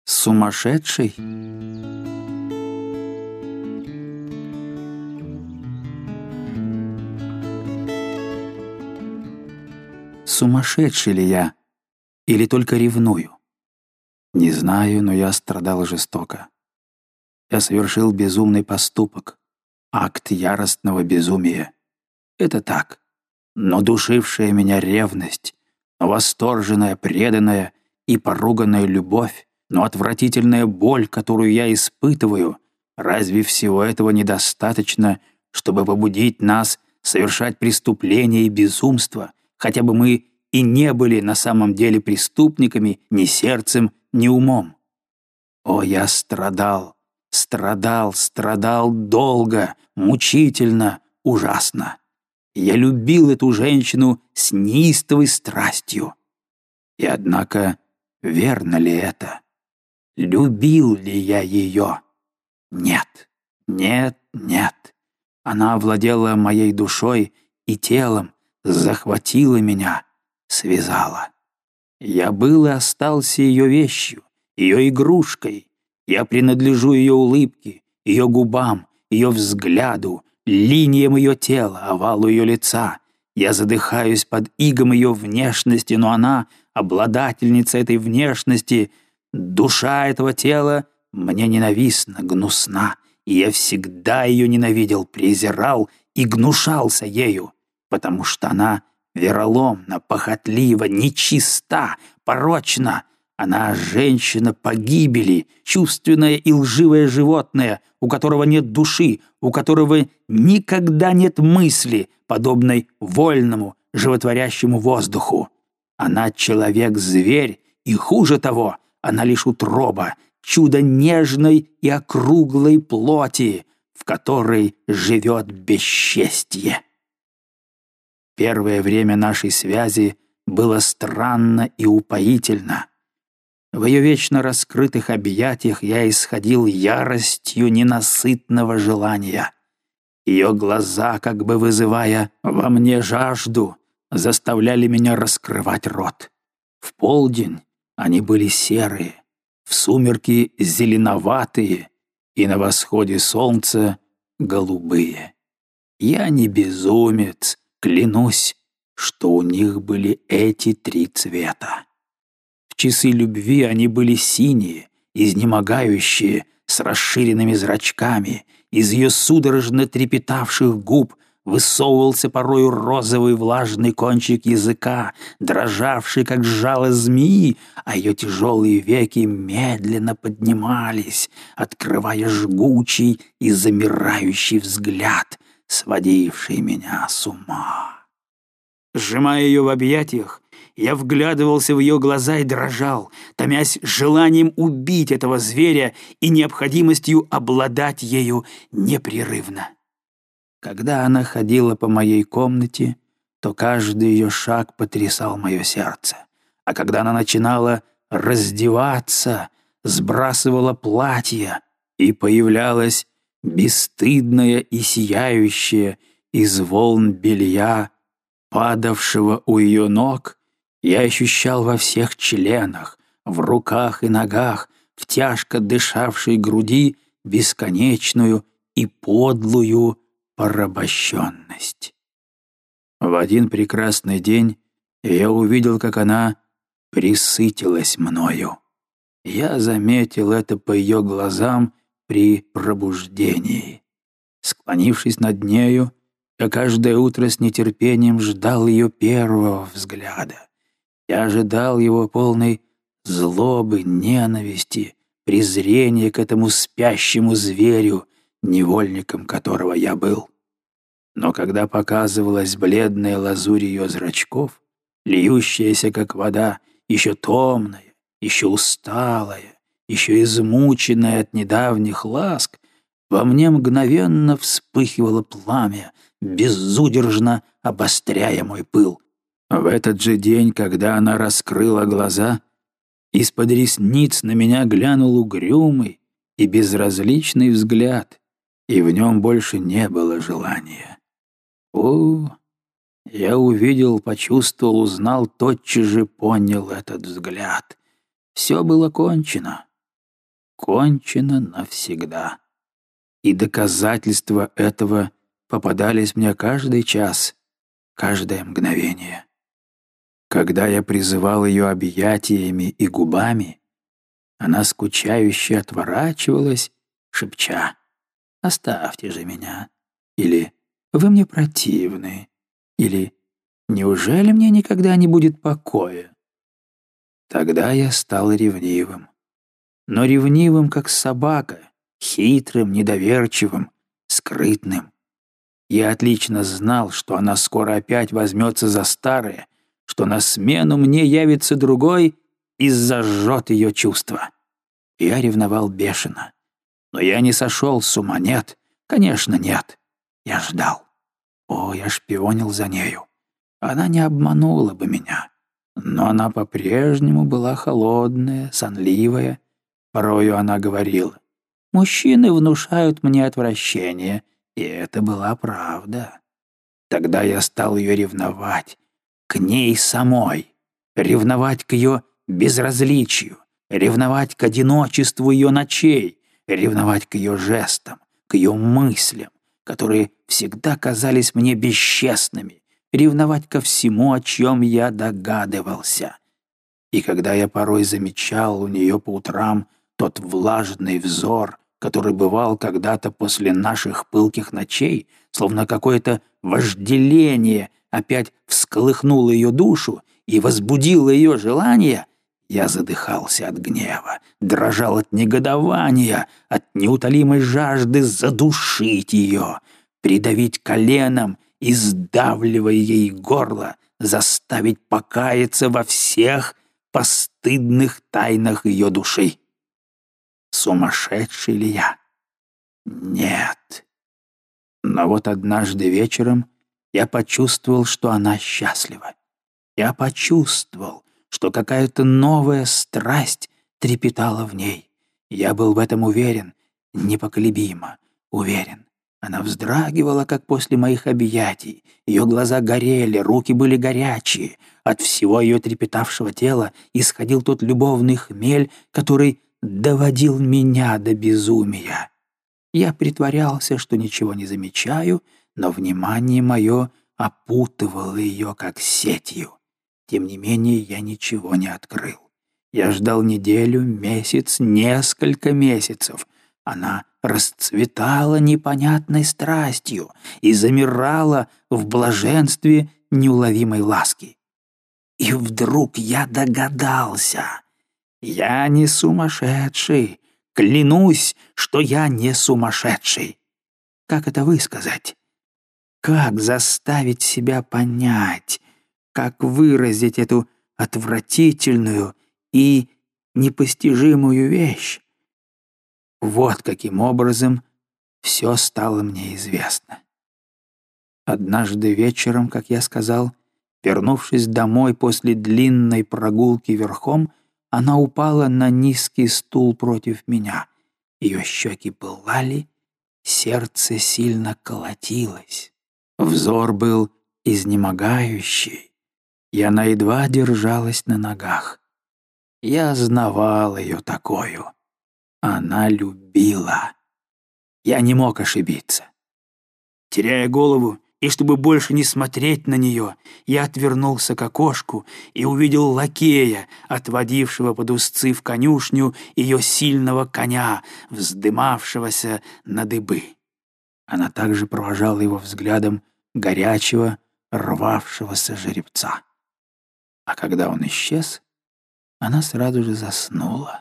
Сумасшедший? Сумасшедший ли я? Или только ревную? Не знаю, но я страдал жестоко. Я совершил безумный поступок, акт яростного безумия. Это так. Но душившая меня ревность, но восторженная, преданная и поруганная любовь, но отвратительная боль, которую я испытываю, разве всего этого недостаточно, чтобы побудить нас совершать преступления и безумство, хотя бы мы и не были на самом деле преступниками ни сердцем, ни умом? О, я страдал долго, мучительно, ужасно. Я любил эту женщину с неистовой страстью. И однако, верно ли это? Любил ли я ее? Нет, нет, нет. Она овладела моей душой и телом, захватила меня, связала. Я был и остался ее вещью, ее игрушкой. Я принадлежу ее улыбке, ее губам, ее взгляду, линиям ее тела, овалу ее лица. Я задыхаюсь под игом ее внешности, но она, обладательница этой внешности, душа этого тела, мне ненавистна, гнусна, и я всегда ее ненавидел, презирал и гнушался ею, потому что она вероломна, похотлива, нечиста, порочна. Она женщина погибели, чувственное и лживое животное, у которого нет души, у которого никогда нет мысли, подобной вольному, животворящему воздуху. Она человек-зверь, и хуже того, она лишь утроба, чудо нежной и округлой плоти, в которой живет бесчестье. Первое время нашей связи было странно и упоительно. В ее вечно раскрытых объятиях я исходил яростью ненасытного желания. Ее глаза, как бы вызывая во мне жажду, заставляли меня раскрывать рот. В полдень они были серые, в сумерки зеленоватые и на восходе солнца голубые. Я не безумец, клянусь, что у них были эти три цвета. В часы любви они были синие, изнемогающие, с расширенными зрачками. Из ее судорожно трепетавших губ высовывался порою розовый влажный кончик языка, дрожавший, как жало змеи, а ее тяжелые веки медленно поднимались, открывая жгучий и замирающий взгляд, сводивший меня с ума. Сжимая ее в объятиях, я вглядывался в ее глаза и дрожал, томясь желанием убить этого зверя и необходимостью обладать ею непрерывно. Когда она ходила по моей комнате, то каждый ее шаг потрясал мое сердце. А когда она начинала раздеваться, сбрасывала платье, и появлялась бесстыдная и сияющая из волн белья, падавшего у ее ног, я ощущал во всех членах, в руках и ногах, в тяжко дышавшей груди бесконечную и подлую порабощенность. В один прекрасный день я увидел, как она пресытилась мною. Я заметил это по ее глазам при пробуждении. Склонившись над нею, я каждое утро с нетерпением ждал ее первого взгляда. Я ожидал его полной злобы, ненависти, презрения к этому спящему зверю, невольником которого я был. Но когда показывалась бледная лазурь ее зрачков, льющаяся, как вода, еще томная, еще усталая, еще измученная от недавних ласк, во мне мгновенно вспыхивало пламя, безудержно обостряя мой пыл. В этот же день, когда она раскрыла глаза, из-под ресниц на меня глянул угрюмый и безразличный взгляд, и в нем больше не было желания. О, я увидел, почувствовал, узнал, тотчас же понял этот взгляд. Все было кончено. кончено навсегда. И доказательства этого попадались мне каждый час, каждое мгновение. Когда я призывал ее объятиями и губами, она скучающе отворачивалась, шепча: «Оставьте же меня», или «Вы мне противны», или «Неужели мне никогда не будет покоя?» Тогда я стал ревнивым. Но ревнивым, как собака, хитрым, недоверчивым, скрытным. Я отлично знал, что она скоро опять возьмется за старое, что на смену мне явится другой и зажжет ее чувства. Я ревновал бешено. Но я не сошел с ума, нет, конечно, нет. Я ждал. О, я шпионил за нею. Она не обманула бы меня. Но она по-прежнему была холодная, сонливая. Порою она говорила: «Мужчины внушают мне отвращение». И это была правда. Тогда я стал ее ревновать. К ней самой. Ревновать к ее безразличию. Ревновать к одиночеству ее ночей. Ревновать к ее жестам, к ее мыслям, которые всегда казались мне бесчестными. Ревновать ко всему, о чем я догадывался. И когда я порой замечал у нее по утрам тот влажный взор, который бывал когда-то после наших пылких ночей, словно какое-то вожделение опять всколыхнуло ее душу и возбудило ее желание, я задыхался от гнева, дрожал от негодования, от неутолимой жажды задушить ее, придавить коленом и, сдавливая ей горло, заставить покаяться во всех постыдных тайнах ее души. Сумасшедший ли я? Нет. Но вот однажды вечером я почувствовал, что она счастлива. Я почувствовал, что какая-то новая страсть трепетала в ней. Я был в этом уверен, непоколебимо уверен. Она вздрагивала, как после моих объятий. Ее глаза горели, руки были горячие. От всего ее трепетавшего тела исходил тот любовный хмель, который доводил меня до безумия. Я притворялся, что ничего не замечаю, но внимание мое опутывало ее, как сетью. Тем не менее, я ничего не открыл. Я ждал неделю, месяц, несколько месяцев. Она расцветала непонятной страстью и замирала в блаженстве неуловимой ласки. И вдруг я догадался. Я не сумасшедший. Клянусь, что я не сумасшедший. Как это высказать? Как заставить себя понять? Как выразить эту отвратительную и непостижимую вещь? Вот каким образом все стало мне известно. Однажды вечером, как я сказал, вернувшись домой после длинной прогулки верхом, она упала на низкий стул против меня. Ее щеки пылали, сердце сильно колотилось. Взор был изнемогающий, и она едва держалась на ногах. Я знавал ее такою. Она любила. Я не мог ошибиться. Теряя голову, и чтобы больше не смотреть на нее, я отвернулся к окошку и увидел лакея, отводившего под узцы в конюшню ее сильного коня, вздымавшегося на дыбы. Она также провожала его взглядом горячего, рвавшегося жеребца. А когда он исчез, она сразу же заснула.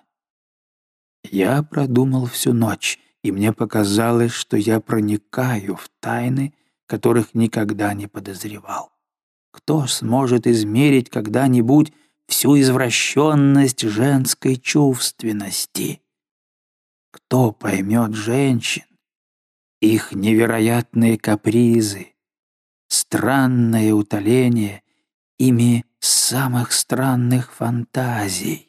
Я продумал всю ночь, и мне показалось, что я проникаю в тайны, которых никогда не подозревал. Кто сможет измерить когда-нибудь всю извращенность женской чувственности? Кто поймет женщин, их невероятные капризы, странное утоление ими самых странных фантазий?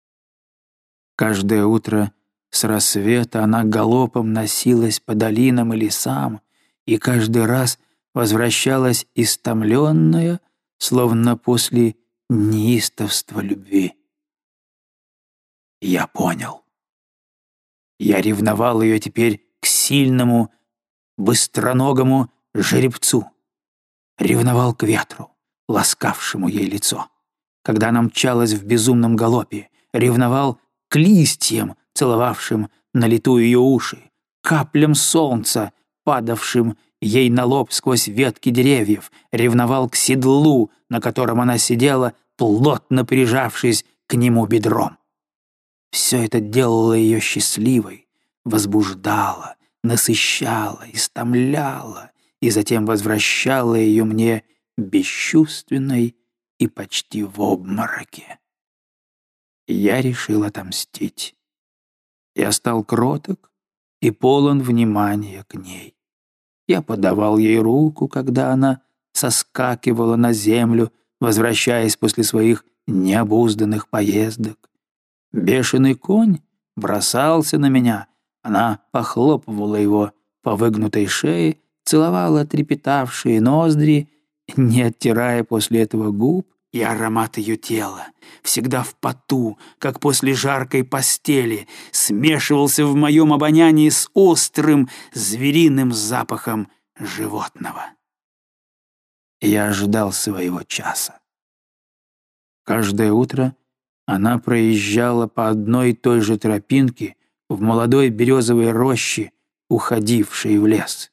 Каждое утро с рассвета она галопом носилась по долинам и лесам, и каждый раз возвращалась истомленная, словно после неистовства любви. Я понял. Я ревновал ее теперь к сильному, быстроногому жеребцу. Ревновал к ветру, ласкавшему ей лицо, когда она мчалась в безумном галопе. Ревновал к листьям, целовавшим на лету ее уши, каплям солнца, падавшим ей на лоб сквозь ветки деревьев. Ревновал к седлу, на котором она сидела, плотно прижавшись к нему бедром. Все это делало ее счастливой, возбуждало, насыщало, истомляло и затем возвращало ее мне бесчувственной и почти в обмороке. Я решил отомстить. Я стал кроток и полон внимания к ней. Я подавал ей руку, когда она соскакивала на землю, возвращаясь после своих необузданных поездок. Бешеный конь бросался на меня, она похлопывала его по выгнутой шее, целовала трепетавшие ноздри, не оттирая после этого губ, и аромат ее тела, всегда в поту, как после жаркой постели, смешивался в моем обонянии с острым звериным запахом животного. Я ожидал своего часа. Каждое утро она проезжала по одной и той же тропинке в молодой березовой роще, уходившей в лес.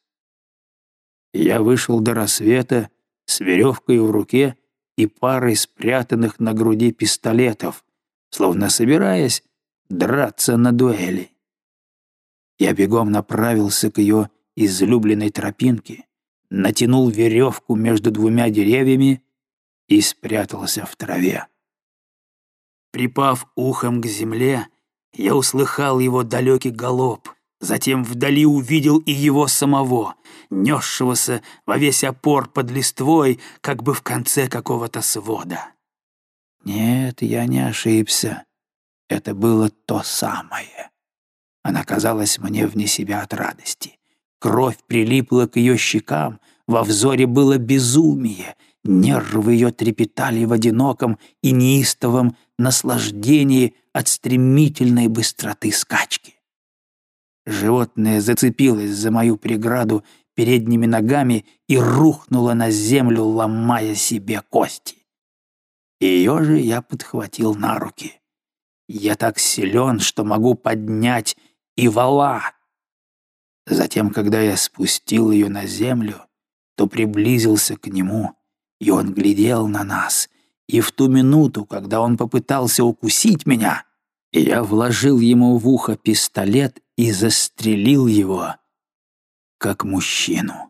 Я вышел до рассвета с веревкой в руке и парой спрятанных на груди пистолетов, словно собираясь драться на дуэли. Я бегом направился к ее излюбленной тропинке, натянул веревку между двумя деревьями и спрятался в траве. Припав ухом к земле, я услыхал его далекий галоп, затем вдали увидел и его самого, несшегося во весь опор под листвой, как бы в конце какого-то свода. Нет, я не ошибся. Это было то самое. Она казалась мне вне себя от радости. Кровь прилипла к ее щекам, во взоре было безумие, нервы ее трепетали в одиноком и неистовом наслаждении от стремительной быстроты скачки. Животное зацепилось за мою преграду передними ногами и рухнуло на землю, ломая себе кости. Ее же я подхватил на руки. Я так силен, что могу поднять и вола. Затем, когда я спустил ее на землю, то приблизился к нему, и он глядел на нас. И в ту минуту, когда он попытался укусить меня, я вложил ему в ухо пистолет и застрелил его, как мужчину.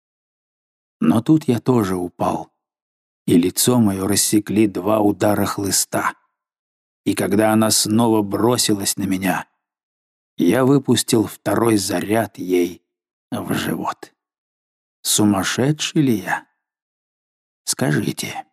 Но тут я тоже упал, и лицо мое рассекли 2 удара хлыста. И когда она снова бросилась на меня, я выпустил 2-й заряд ей в живот. Сумасшедший ли я? Скажите.